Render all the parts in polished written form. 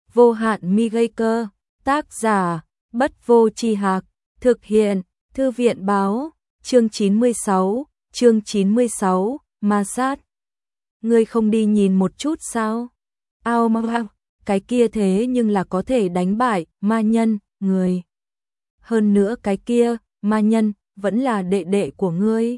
Vô hạn mi gây cơ, tác giả, Bất Vô Tri Hạc, thực hiện, Thư viện báo, chương 96, ma sát. Ngươi không đi nhìn một chút sao? Ao mà cái kia thế nhưng là có thể đánh bại ma nhân, người. Hơn nữa cái kia, ma nhân, vẫn là đệ đệ của ngươi.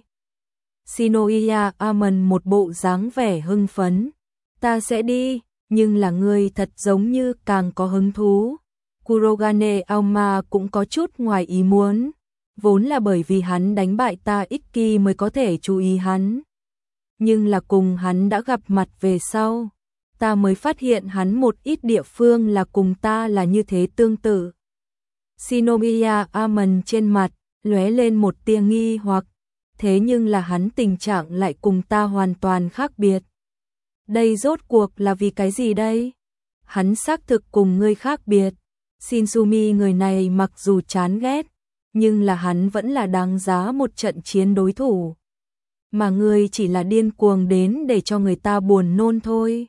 Shinoya Amon một bộ dáng vẻ hưng phấn. Ta sẽ đi, nhưng là ngươi thật giống như càng có hứng thú. Kurogane Aoma cũng có chút ngoài ý muốn. Vốn là bởi vì hắn đánh bại ta Ikki mới có thể chú ý hắn. Nhưng là cùng hắn đã gặp mặt về sau, ta mới phát hiện hắn một ít địa phương là cùng ta là như thế tương tự. Shinoya Amon trên mặt lóe lên một tia nghi hoặc, thế nhưng là hắn tình trạng lại cùng ta hoàn toàn khác biệt. Đây rốt cuộc là vì cái gì đây? Hắn xác thực cùng ngươi khác biệt. Shinsumi người này mặc dù chán ghét, nhưng là hắn vẫn là đáng giá một trận chiến đối thủ. Mà ngươi chỉ là điên cuồng đến để cho người ta buồn nôn thôi.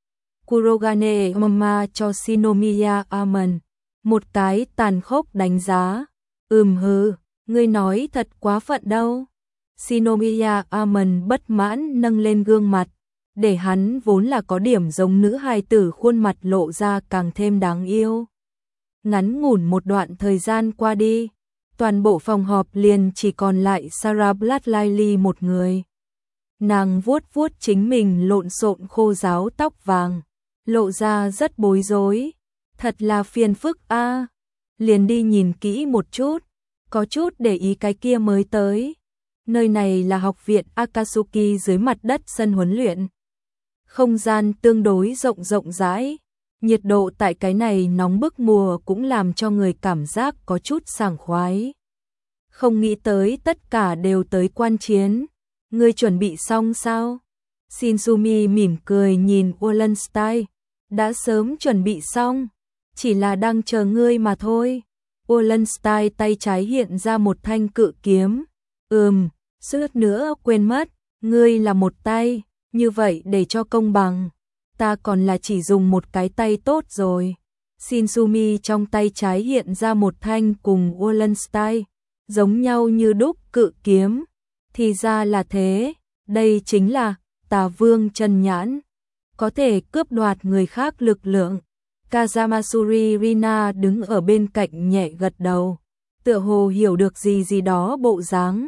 Kurogane Aoma cho Shinomiya Amon một cái tàn khốc đánh giá. Hừ, ngươi nói thật quá phận đâu. Shinomiya Amon bất mãn nâng lên gương mặt, để hắn vốn là có điểm giống nữ hài tử khuôn mặt lộ ra càng thêm đáng yêu. Ngắn ngủn một đoạn thời gian qua đi, toàn bộ phòng họp liền chỉ còn lại Sarah Bradley một người. Nàng vuốt vuốt chính mình lộn xộn khô ráo tóc vàng, lộ ra rất bối rối. Thật là phiền phức a. Liền đi nhìn kỹ một chút, có chút để ý cái kia mới tới. Nơi này là học viện Akatsuki dưới mặt đất sân huấn luyện. Không gian tương đối rộng rãi, nhiệt độ tại cái này nóng bức mùa cũng làm cho người cảm giác có chút sảng khoái. Không nghĩ tới tất cả đều tới quan chiến. Ngươi chuẩn bị xong sao? Shinsumi mỉm cười nhìn Wallenstein. Đã sớm chuẩn bị xong, chỉ là đang chờ ngươi mà thôi. Wallenstein tay trái hiện ra một thanh cự kiếm. Suýt nữa quên mất, ngươi là một tay, như vậy để cho công bằng. Ta còn là chỉ dùng một cái tay tốt rồi. Shinsumi trong tay trái hiện ra một thanh cùng Wallenstein giống nhau như đúc cự kiếm. Thì ra là thế, đây chính là Tà Vương chân nhãn, có thể cướp đoạt người khác lực lượng. Kazamasuri Rina đứng ở bên cạnh nhẹ gật đầu, tựa hồ hiểu được gì đó bộ dáng.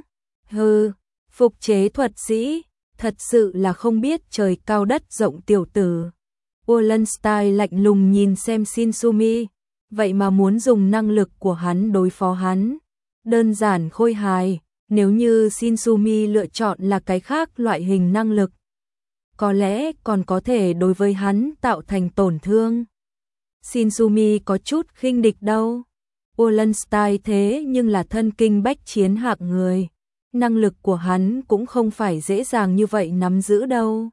Phục chế thuật sĩ, thật sự là không biết trời cao đất rộng tiểu tử. Wallenstein lạnh lùng nhìn xem Shinsumi, vậy mà muốn dùng năng lực của hắn đối phó hắn. Đơn giản khôi hài, nếu như Shinsumi lựa chọn là cái khác loại hình năng lực, có lẽ còn có thể đối với hắn tạo thành tổn thương. Shinsumi có chút khinh địch đâu. Wallenstein thế nhưng là thân kinh bách chiến hạng người. Năng lực của hắn cũng không phải dễ dàng như vậy nắm giữ đâu.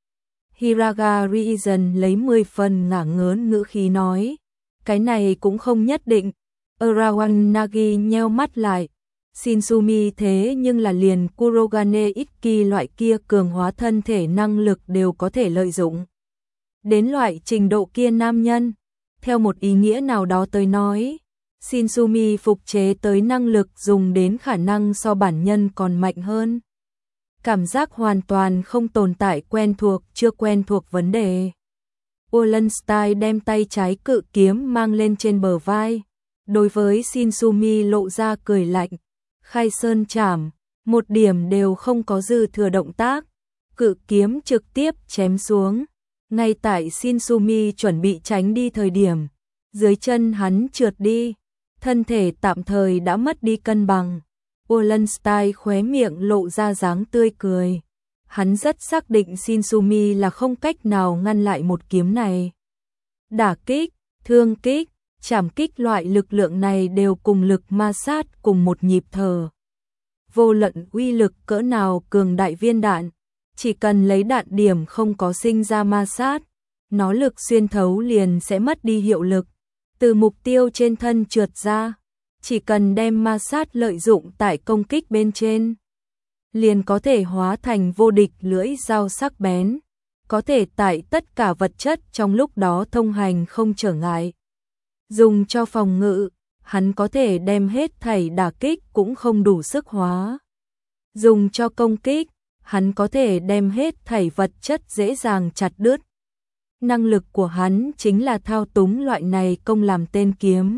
Hiraga Reason lấy 10 phần ngả ngớn ngữ khí nói. Cái này cũng không nhất định. Arawan Nagi nheo mắt lại. Shinsumi thế nhưng là liền Kurogane Ikki loại kia cường hóa thân thể năng lực đều có thể lợi dụng. Đến loại trình độ kia nam nhân, theo một ý nghĩa nào đó tới nói, Shinsumi phục chế tới năng lực dùng đến khả năng so bản nhân còn mạnh hơn. Cảm giác hoàn toàn không tồn tại quen thuộc chưa quen thuộc vấn đề. Wallenstein đem tay trái cự kiếm mang lên trên bờ vai, đối với Shinsumi lộ ra cười lạnh. Khai sơn chảm, một điểm đều không có dư thừa động tác, cự kiếm trực tiếp chém xuống. Ngay tại Shinsumi chuẩn bị tránh đi thời điểm, dưới chân hắn trượt đi, thân thể tạm thời đã mất đi cân bằng. Wallenstein khóe miệng lộ ra dáng tươi cười. Hắn rất xác định Shinsumi là không cách nào ngăn lại một kiếm này. Đả kích, thương kích, chảm kích loại lực lượng này đều cùng lực ma sát cùng một nhịp thở. Vô luận uy lực cỡ nào cường đại viên đạn, chỉ cần lấy đạn điểm không có sinh ra ma sát, nó lực xuyên thấu liền sẽ mất đi hiệu lực. Từ mục tiêu trên thân trượt ra, chỉ cần đem ma sát lợi dụng tại công kích bên trên, liền có thể hóa thành vô địch lưỡi dao sắc bén. có thể tại tất cả vật chất trong lúc đó thông hành không trở ngại. Dùng cho phòng ngự, hắn có thể đem hết thảy đả kích cũng không đủ sức hóa. Dùng cho công kích, hắn có thể đem hết thảy vật chất dễ dàng chặt đứt. Năng lực của hắn chính là thao túng loại này công làm tên kiếm.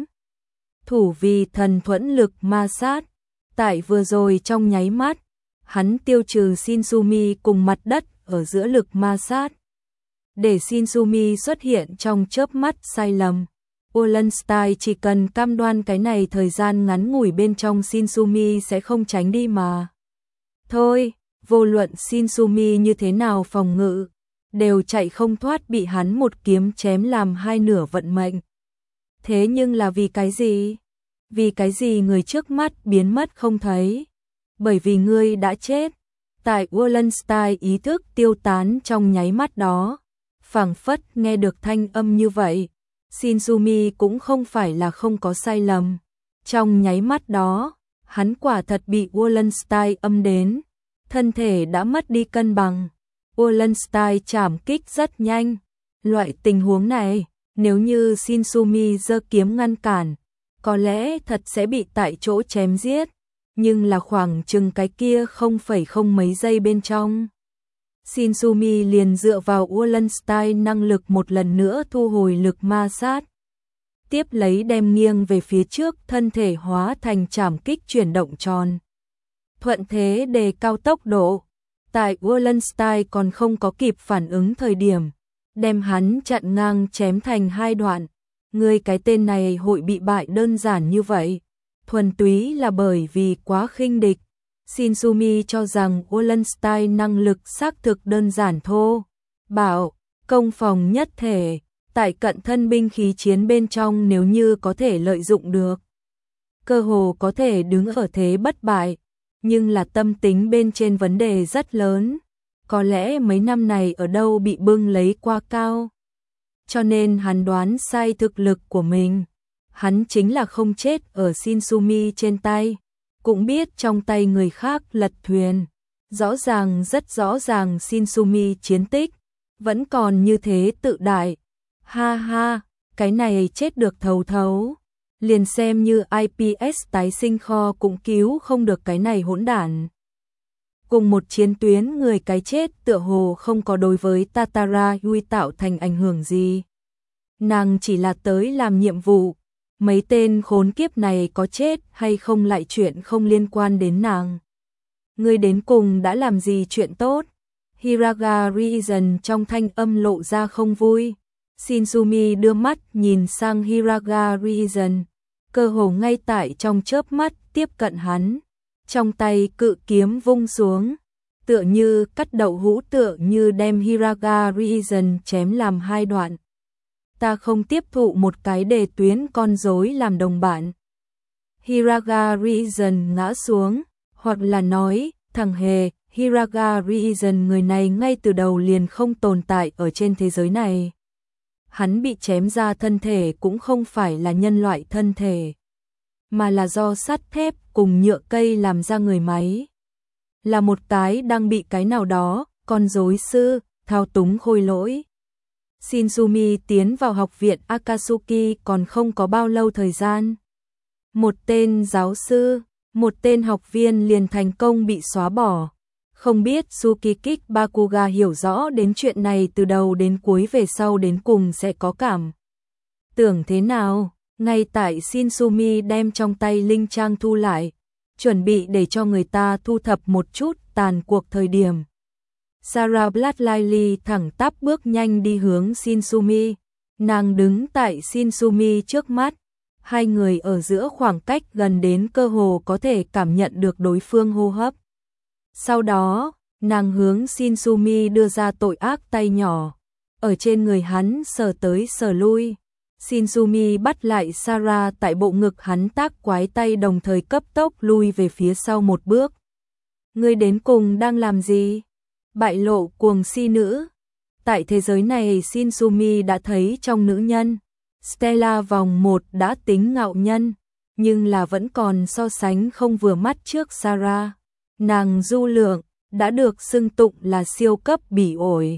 Thủ vì thần thuẫn lực ma sát, tại vừa rồi trong nháy mắt, hắn tiêu trừ Shinsumi cùng mặt đất ở giữa lực ma sát. Để Shinsumi xuất hiện trong chớp mắt sai lầm, Wallenstein chỉ cần cam đoan cái này thời gian ngắn ngủi bên trong Shinsumi sẽ không tránh đi mà. Thôi, vô luận Shinsumi như thế nào phòng ngự, đều chạy không thoát bị hắn một kiếm chém làm hai nửa vận mệnh. Thế nhưng là vì cái gì? Vì cái gì người trước mắt biến mất không thấy? Bởi vì ngươi đã chết. Tại Wallenstein ý thức tiêu tán trong nháy mắt đó, phảng phất nghe được thanh âm như vậy. Shinsumi cũng không phải là không có sai lầm. Trong nháy mắt đó, hắn quả thật bị Wallenstein âm đến, thân thể đã mất đi cân bằng. Wallenstein chảm kích rất nhanh. Loại tình huống này, nếu như Shinsumi giơ kiếm ngăn cản, có lẽ thật sẽ bị tại chỗ chém giết, nhưng là khoảng chừng cái kia 0,0 mấy giây bên trong. Shinsumi liền dựa vào Wallenstein năng lực một lần nữa thu hồi lực ma sát. Tiếp lấy đem nghiêng về phía trước thân thể hóa thành chảm kích chuyển động tròn. Thuận thế đề cao tốc độ. Tại Wallenstein còn không có kịp phản ứng thời điểm, đem hắn chặn ngang chém thành hai đoạn. Ngươi cái tên này hội bị bại đơn giản như vậy, thuần túy là bởi vì quá khinh địch. Shinsumi cho rằng Wallenstein năng lực xác thực đơn giản thô bạo, công phòng nhất thể, tại cận thân binh khí chiến bên trong nếu như có thể lợi dụng được, cơ hồ có thể đứng ở thế bất bại, nhưng là tâm tính bên trên vấn đề rất lớn, có lẽ mấy năm này ở đâu bị bưng lấy quá cao. Cho nên hắn đoán sai thực lực của mình, hắn chính là không chết ở Shinsumi trên tay, cũng biết trong tay người khác lật thuyền. Rõ ràng rất rõ ràng Shinsumi chiến tích, vẫn còn như thế tự đại. Ha ha, cái này chết được thấu thấu. Liền xem như IPS tái sinh kho cũng cứu không được cái này hỗn đản. Cùng một chiến tuyến người cái chết tựa hồ không có đối với Tatara Yui tạo thành ảnh hưởng gì. Nàng chỉ là tới làm nhiệm vụ, mấy tên khốn kiếp này có chết hay không lại chuyện không liên quan đến nàng. Ngươi đến cùng đã làm gì chuyện tốt? Hiraga Reason trong thanh âm lộ ra không vui. Shinsumi đưa mắt nhìn sang Hiraga Reason, cơ hồ ngay tại trong chớp mắt tiếp cận hắn, trong tay cự kiếm vung xuống, tựa như cắt đậu hũ, tựa như đem Hiraga Reason chém làm hai đoạn. Ta không tiếp thụ một cái đề tuyến con rối làm đồng bạn. Hiraga Reason ngã xuống, hoặc là nói, thằng hề, Hiraga Reason người này ngay từ đầu liền không tồn tại ở trên thế giới này. Hắn bị chém ra thân thể cũng không phải là nhân loại thân thể, mà là do sắt thép cùng nhựa cây làm ra người máy. Là một cái đang bị cái nào đó, con rối sư, thao túng khôi lỗi. Shinsumi tiến vào học viện Akatsuki còn không có bao lâu thời gian. Một tên giáo sư, một tên học viên liền thành công bị xóa bỏ. Không biết Tsukikik Bakuga hiểu rõ đến chuyện này từ đầu đến cuối về sau đến cùng sẽ có cảm tưởng thế nào. Ngay tại Shinsumi đem trong tay linh trang thu lại, chuẩn bị để cho người ta thu thập một chút tàn cuộc thời điểm. Sarah Blatlaili thẳng tắp bước nhanh đi hướng Shinsumi. Nàng đứng tại Shinsumi trước mắt. Hai người ở giữa khoảng cách gần đến cơ hồ có thể cảm nhận được đối phương hô hấp. Sau đó, nàng hướng Shinsumi đưa ra tội ác tay nhỏ. Ở trên người hắn sờ tới sờ lui. Shinsumi bắt lại Sarah tại bộ ngực hắn tác quái tay, đồng thời cấp tốc lui về phía sau một bước. Ngươi đến cùng đang làm gì? Bại lộ cuồng si nữ. Tại thế giới này Shinsumi đã thấy trong nữ nhân, Stella vòng 1 đã tính ngạo nhân, nhưng là vẫn còn so sánh không vừa mắt trước Sarah. Nàng du lượng, đã được xưng tụng là siêu cấp bỉ ổi.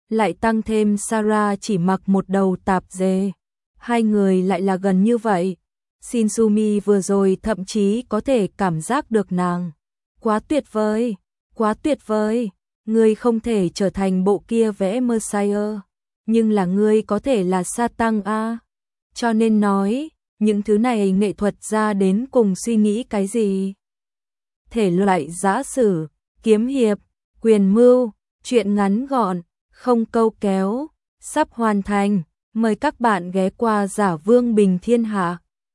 lại tăng thêm Sarah chỉ mặc một đầu tạp dề. Hai người lại là gần như vậy. Shinsumi vừa rồi thậm chí có thể cảm giác được nàng. Quá tuyệt vời, quá tuyệt vời. Ngươi không thể trở thành bộ kia vẽ Messiah, nhưng là ngươi có thể là Satan a. Cho nên nói, những thứ này nghệ thuật ra đến cùng suy nghĩ cái gì? Thể loại giã sử, kiếm hiệp, quyền mưu, truyện ngắn gọn, không câu kéo, sắp hoàn thành. Mời các bạn ghé qua Giả Vương Bình Thiên Hạ.